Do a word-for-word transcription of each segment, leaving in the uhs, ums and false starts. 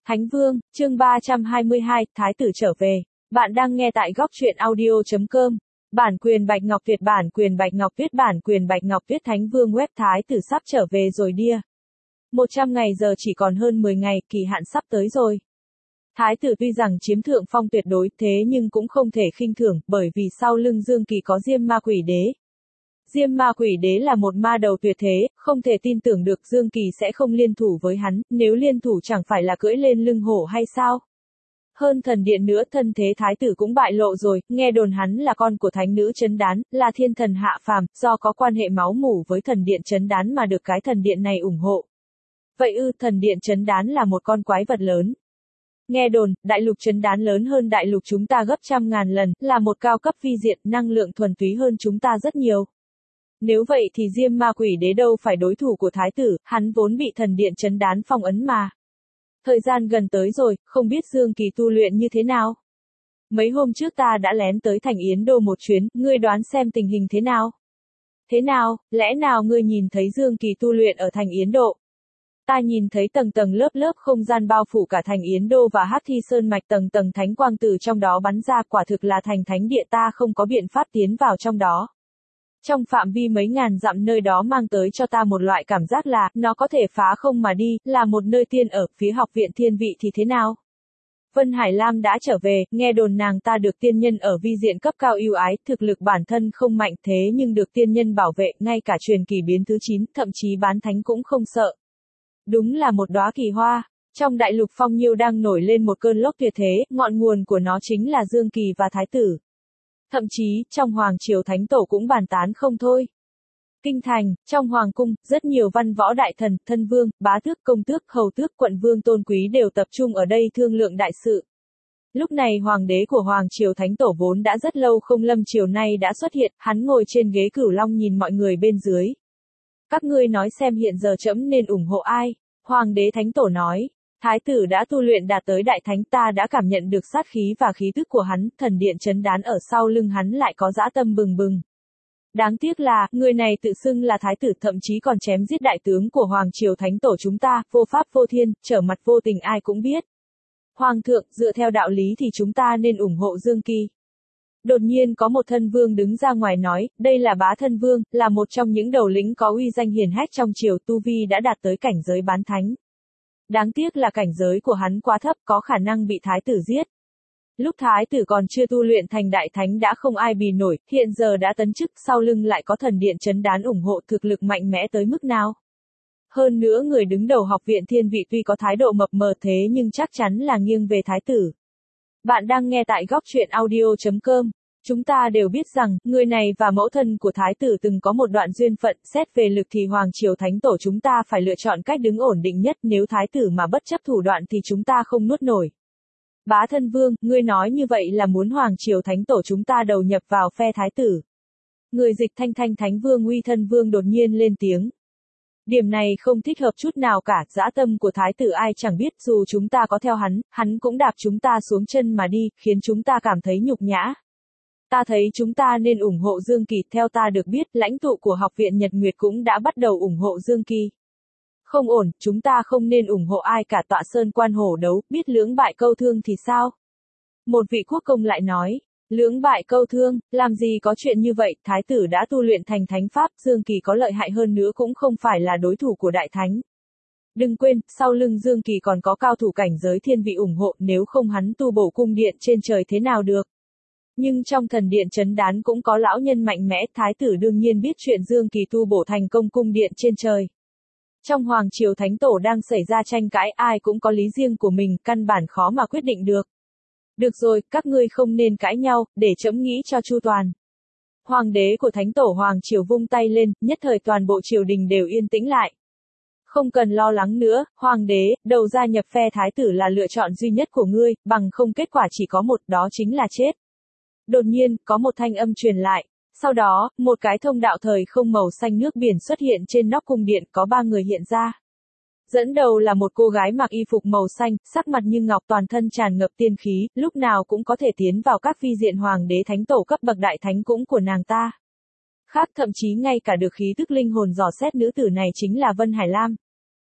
Thánh Vương, chương ba trăm hai mươi hai, Thái tử trở về. Bạn đang nghe tại góc truyện audio chấm com. Bản quyền Bạch Ngọc Việt, bản quyền Bạch Ngọc Viết, bản quyền Bạch Ngọc Viết. Thánh Vương web. Thái tử sắp trở về rồi đia. một trăm ngày giờ chỉ còn hơn mười ngày, kỳ hạn sắp tới rồi. Thái tử tuy rằng chiếm thượng phong tuyệt đối, thế nhưng cũng không thể khinh thường, bởi vì sau lưng Dương Kỳ có Diêm Ma Quỷ Đế. Diêm Ma Quỷ Đế là một ma đầu tuyệt thế, không thể tin tưởng được Dương Kỳ sẽ không liên thủ với hắn, nếu liên thủ chẳng phải là cưỡi lên lưng hổ hay sao? Hơn thần điện nữa, thân thế thái tử cũng bại lộ rồi, nghe đồn hắn là con của thánh nữ Trấn Đán, là thiên thần hạ phàm, do có quan hệ máu mủ với thần điện Trấn Đán mà được cái thần điện này ủng hộ. Vậy ư, thần điện Trấn Đán là một con quái vật lớn. Nghe đồn, đại lục Trấn Đán lớn hơn đại lục chúng ta gấp trăm ngàn lần, là một cao cấp vi diện, năng lượng thuần túy hơn chúng ta rất nhiều. Nếu vậy thì Diêm Ma Quỷ Đế đâu phải đối thủ của thái tử, hắn vốn bị thần điện Trấn Đán phong ấn mà. Thời gian gần tới rồi, không biết Dương Kỳ tu luyện như thế nào? Mấy hôm trước ta đã lén tới thành Yến Đô một chuyến, ngươi đoán xem tình hình thế nào? Thế nào, lẽ nào ngươi nhìn thấy Dương Kỳ tu luyện ở thành Yến Độ? Ta nhìn thấy tầng tầng lớp lớp không gian bao phủ cả thành Yến Đô và Hắc Thi Sơn mạch, tầng tầng thánh quang từ trong đó bắn ra, quả thực là thành thánh địa, ta không có biện pháp tiến vào trong đó. Trong phạm vi mấy ngàn dặm nơi đó mang tới cho ta một loại cảm giác là, nó có thể phá không mà đi, là một nơi tiên ở. Phía học viện thiên vị thì thế nào? Vân Hải Lam đã trở về, nghe đồn nàng ta được tiên nhân ở vi diện cấp cao ưu ái, thực lực bản thân không mạnh thế nhưng được tiên nhân bảo vệ, ngay cả truyền kỳ biến thứ chín, thậm chí bán thánh cũng không sợ. Đúng là một đóa kỳ hoa. Trong đại lục phong nhiêu đang nổi lên một cơn lốc tuyệt thế, ngọn nguồn của nó chính là Dương Kỳ và Thái tử. Thậm chí, trong Hoàng Triều Thánh Tổ cũng bàn tán không thôi. Kinh thành, trong Hoàng cung, rất nhiều văn võ đại thần, thân vương, bá tước, công tước, hầu tước, quận vương tôn quý đều tập trung ở đây thương lượng đại sự. Lúc này Hoàng đế của Hoàng Triều Thánh Tổ vốn đã rất lâu không lâm triều nay đã xuất hiện, hắn ngồi trên ghế cửu long nhìn mọi người bên dưới. Các ngươi nói xem hiện giờ trẫm nên ủng hộ ai? Hoàng đế Thánh Tổ nói. Thái tử đã tu luyện đạt tới đại thánh, ta đã cảm nhận được sát khí và khí tức của hắn, thần điện Trấn Đán ở sau lưng hắn lại có dã tâm bừng bừng. Đáng tiếc là, người này tự xưng là thái tử, thậm chí còn chém giết đại tướng của Hoàng Triều Thánh Tổ chúng ta, vô pháp vô thiên, trở mặt vô tình ai cũng biết. Hoàng thượng, dựa theo đạo lý thì chúng ta nên ủng hộ Dương Kỳ. Đột nhiên có một thân vương đứng ra ngoài nói, đây là bá thân vương, là một trong những đầu lĩnh có uy danh hiển hách trong triều, tu vi đã đạt tới cảnh giới bán thánh. Đáng tiếc là cảnh giới của hắn quá thấp, có khả năng bị thái tử giết. Lúc thái tử còn chưa tu luyện thành đại thánh đã không ai bì nổi, hiện giờ đã tấn chức, sau lưng lại có thần điện Trấn Đán ủng hộ, thực lực mạnh mẽ tới mức nào. Hơn nữa người đứng đầu học viện thiên vị tuy có thái độ mập mờ thế nhưng chắc chắn là nghiêng về thái tử. Bạn đang nghe tại góc truyện audio chấm com. Chúng ta đều biết rằng, người này và mẫu thân của thái tử từng có một đoạn duyên phận, xét về lực thì Hoàng Triều Thánh Tổ chúng ta phải lựa chọn cách đứng ổn định nhất, nếu thái tử mà bất chấp thủ đoạn thì chúng ta không nuốt nổi. Bá thân vương, ngươi nói như vậy là muốn Hoàng Triều Thánh Tổ chúng ta đầu nhập vào phe thái tử. Người dịch Thanh Thanh Thánh Vương Uy Thân Vương đột nhiên lên tiếng. Điểm này không thích hợp chút nào cả, dã tâm của thái tử ai chẳng biết, dù chúng ta có theo hắn, hắn cũng đạp chúng ta xuống chân mà đi, khiến chúng ta cảm thấy nhục nhã. Ta thấy chúng ta nên ủng hộ Dương Kỳ, theo ta được biết, lãnh tụ của học viện Nhật Nguyệt cũng đã bắt đầu ủng hộ Dương Kỳ. Không ổn, chúng ta không nên ủng hộ ai cả, tọa sơn quan hổ đấu, biết lưỡng bại câu thương thì sao? Một vị quốc công lại nói, lưỡng bại câu thương, làm gì có chuyện như vậy, thái tử đã tu luyện thành thánh pháp, Dương Kỳ có lợi hại hơn nữa cũng không phải là đối thủ của đại thánh. Đừng quên, sau lưng Dương Kỳ còn có cao thủ cảnh giới thiên vị ủng hộ, nếu không hắn tu bổ cung điện trên trời thế nào được. Nhưng trong thần điện Trấn Đán cũng có lão nhân mạnh mẽ, thái tử đương nhiên biết chuyện Dương Kỳ tu bổ thành công cung điện trên trời. Trong Hoàng Triều Thánh Tổ đang xảy ra tranh cãi, ai cũng có lý riêng của mình, căn bản khó mà quyết định được. Được rồi, các ngươi không nên cãi nhau, để trẫm nghĩ cho chu toàn. Hoàng đế của Thánh Tổ Hoàng Triều vung tay lên, nhất thời toàn bộ triều đình đều yên tĩnh lại. Không cần lo lắng nữa, Hoàng đế, đầu gia nhập phe thái tử là lựa chọn duy nhất của ngươi, bằng không kết quả chỉ có một, đó chính là chết. Đột nhiên, có một thanh âm truyền lại. Sau đó, một cái thông đạo thời không màu xanh nước biển xuất hiện trên nóc cung điện, có ba người hiện ra. Dẫn đầu là một cô gái mặc y phục màu xanh, sắc mặt như ngọc, toàn thân tràn ngập tiên khí, lúc nào cũng có thể tiến vào các vi diện Hoàng đế Thánh Tổ cấp bậc đại thánh cũng của nàng ta. Khác thậm chí ngay cả được khí tức linh hồn dò xét nữ tử này chính là Vân Hải Lam.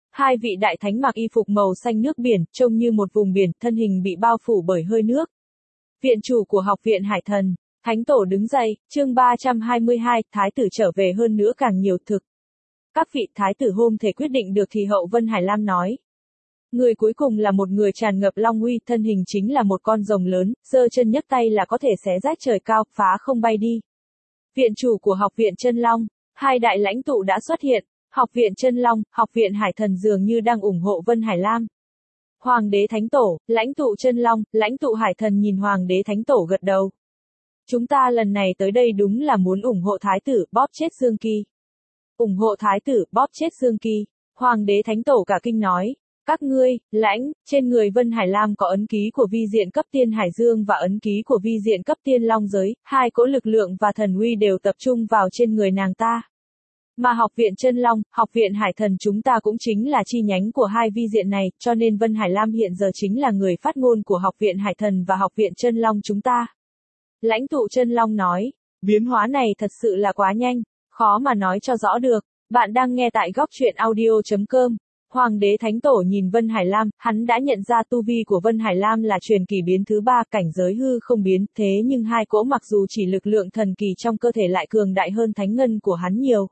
Hai vị đại thánh mặc y phục màu xanh nước biển, trông như một vùng biển, thân hình bị bao phủ bởi hơi nước. Viện chủ của học viện Hải Thần, Thánh Tổ đứng dậy, chương ba trăm hai mươi hai, Thái tử trở về hơn nữa càng nhiều thực. Các vị Thái tử hôm thể quyết định được thì hậu Vân Hải Lam nói. Người cuối cùng là một người tràn ngập long uy, thân hình chính là một con rồng lớn, giơ chân nhấc tay là có thể xé rách trời cao, phá không bay đi. Viện chủ của học viện Chân Long, hai đại lãnh tụ đã xuất hiện, học viện Chân Long, học viện Hải Thần dường như đang ủng hộ Vân Hải Lam. Hoàng đế Thánh Tổ, lãnh tụ Chân Long, lãnh tụ Hải Thần nhìn Hoàng đế Thánh Tổ gật đầu. Chúng ta lần này tới đây đúng là muốn ủng hộ Thái tử, bóp chết Dương Kỳ. Ủng hộ Thái tử, bóp chết Dương Kỳ. Hoàng đế Thánh Tổ cả kinh nói. Các ngươi, lãnh, trên người Vân Hải Lam có ấn ký của vi diện cấp tiên Hải Dương và ấn ký của vi diện cấp tiên Long Giới, hai cỗ lực lượng và thần uy đều tập trung vào trên người nàng ta. Mà học viện Chân Long, học viện Hải Thần chúng ta cũng chính là chi nhánh của hai vi diện này, cho nên Vân Hải Lam hiện giờ chính là người phát ngôn của học viện Hải Thần và học viện Chân Long chúng ta. Lãnh tụ Chân Long nói, biến hóa này thật sự là quá nhanh, khó mà nói cho rõ được. Bạn đang nghe tại góc truyện audio chấm com. Hoàng đế Thánh Tổ nhìn Vân Hải Lam, hắn đã nhận ra tu vi của Vân Hải Lam là truyền kỳ biến thứ ba, cảnh giới hư không biến, thế nhưng hai cỗ mặc dù chỉ lực lượng thần kỳ trong cơ thể lại cường đại hơn thánh ngân của hắn nhiều.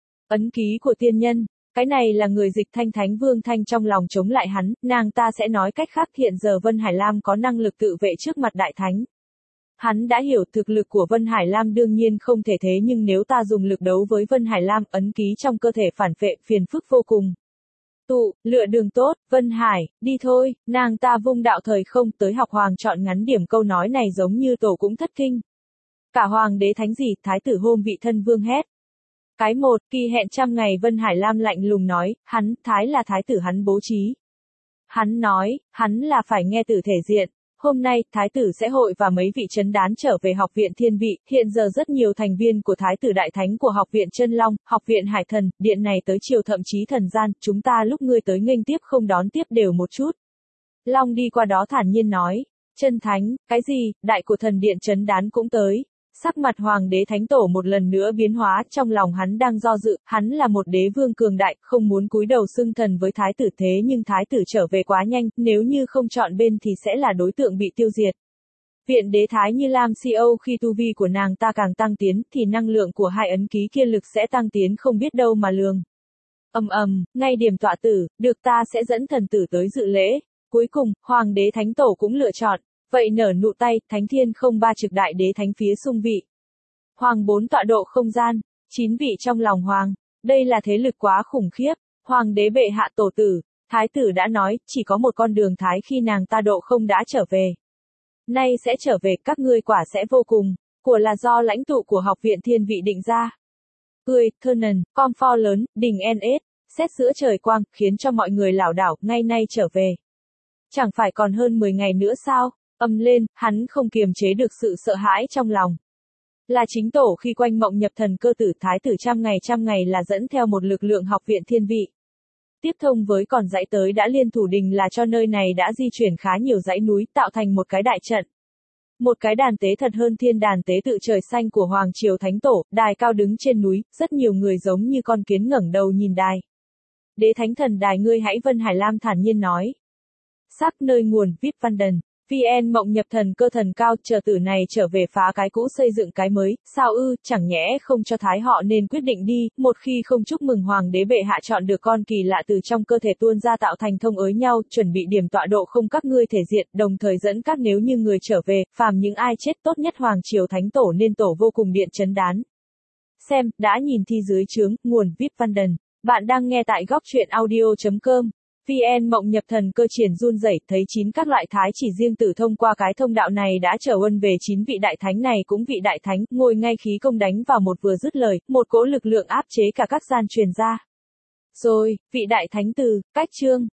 Ấn ký của tiên nhân, cái này là người dịch thanh thánh Vương Thanh trong lòng chống lại hắn, nàng ta sẽ nói cách khác hiện giờ Vân Hải Lam có năng lực tự vệ trước mặt đại thánh. Hắn đã hiểu thực lực của Vân Hải Lam đương nhiên không thể thế nhưng nếu ta dùng lực đấu với Vân Hải Lam, ấn ký trong cơ thể phản vệ, phiền phức vô cùng. Tụ, lựa đường tốt, Vân Hải, đi thôi, nàng ta vung đạo thời không tới học hoàng chọn ngắn điểm câu nói này giống như tổ cũng thất kinh. Cả hoàng đế thánh gì, thái tử hôm vị thân vương hét. Cái một, kỳ hẹn trăm ngày Vân Hải Lam lạnh lùng nói, hắn, thái là thái tử hắn bố trí. Hắn nói, hắn là phải nghe tử thể diện. Hôm nay, Thái tử sẽ hội và mấy vị chấn đán trở về học viện Thiên Vị, hiện giờ rất nhiều thành viên của Thái tử Đại Thánh của học viện Chân Long, học viện Hải Thần, điện này tới chiều thậm chí thần gian, chúng ta lúc ngươi tới nghênh tiếp không đón tiếp đều một chút. Long đi qua đó thản nhiên nói, Chân Thánh, cái gì, đại của thần điện chấn đán cũng tới. Sắc mặt Hoàng đế Thánh Tổ một lần nữa biến hóa, trong lòng hắn đang do dự, hắn là một đế vương cường đại, không muốn cúi đầu xưng thần với thái tử thế nhưng thái tử trở về quá nhanh, nếu như không chọn bên thì sẽ là đối tượng bị tiêu diệt. Viện đế Thái Như Lam xê e ô khi tu vi của nàng ta càng tăng tiến, thì năng lượng của hai ấn ký kia lực sẽ tăng tiến không biết đâu mà lường. Ầm ầm, ngay điểm tọa tử, được ta sẽ dẫn thần tử tới dự lễ. Cuối cùng, Hoàng đế Thánh Tổ cũng lựa chọn. Vậy nở nụ tay, Thánh Thiên không ba trực đại đế thánh phía xung vị. Hoàng bốn tọa độ không gian, chín vị trong lòng Hoàng. Đây là thế lực quá khủng khiếp. Hoàng đế bệ hạ tổ tử, thái tử đã nói, chỉ có một con đường thái khi nàng ta độ không đã trở về. Nay sẽ trở về, các ngươi quả sẽ vô cùng. Của là do lãnh tụ của học viện Thiên Vị định ra. Cười, Thurnon, con pho lớn, đình en ét, xét giữa trời quang, khiến cho mọi người lảo đảo, ngay nay trở về. Chẳng phải còn hơn mười ngày nữa sao? Âm lên, hắn không kiềm chế được sự sợ hãi trong lòng. Là chính tổ khi quanh mộng nhập thần cơ tử thái tử trăm ngày trăm ngày là dẫn theo một lực lượng học viện Thiên Vị. Tiếp thông với còn dãy tới đã liên thủ đình là cho nơi này đã di chuyển khá nhiều dãy núi tạo thành một cái đại trận. Một cái đàn tế thật hơn thiên đàn tế tự trời xanh của Hoàng Triều Thánh Tổ, đài cao đứng trên núi, rất nhiều người giống như con kiến ngẩng đầu nhìn đài. Đế Thánh Thần đài ngươi hãy Vân Hải Lam thản nhiên nói. Sắc nơi nguồn, vê i pê Văn vê en mộng nhập thần cơ thần cao, chờ tử này trở về phá cái cũ xây dựng cái mới, sao ư, chẳng nhẽ không cho thái họ nên quyết định đi, một khi không chúc mừng hoàng đế bệ hạ chọn được con kỳ lạ từ trong cơ thể tuôn ra tạo thành thông ới nhau, chuẩn bị điểm tọa độ không các ngươi thể diện, đồng thời dẫn các nếu như người trở về, phàm những ai chết tốt nhất Hoàng Triều Thánh Tổ nên tổ vô cùng điện chấn đán. Xem, đã nhìn thi dưới chướng, nguồn vê i pê Văn bạn đang nghe tại góc truyện audio chấm com. vê en mộng nhập thần cơ triển run rẩy thấy chín các loại thái chỉ riêng tử thông qua cái thông đạo này đã trở ân về chín vị đại thánh này cũng vị đại thánh, ngồi ngay khí công đánh vào một vừa dứt lời, một cỗ lực lượng áp chế cả các gian truyền ra. Rồi, vị đại thánh từ, cách chương.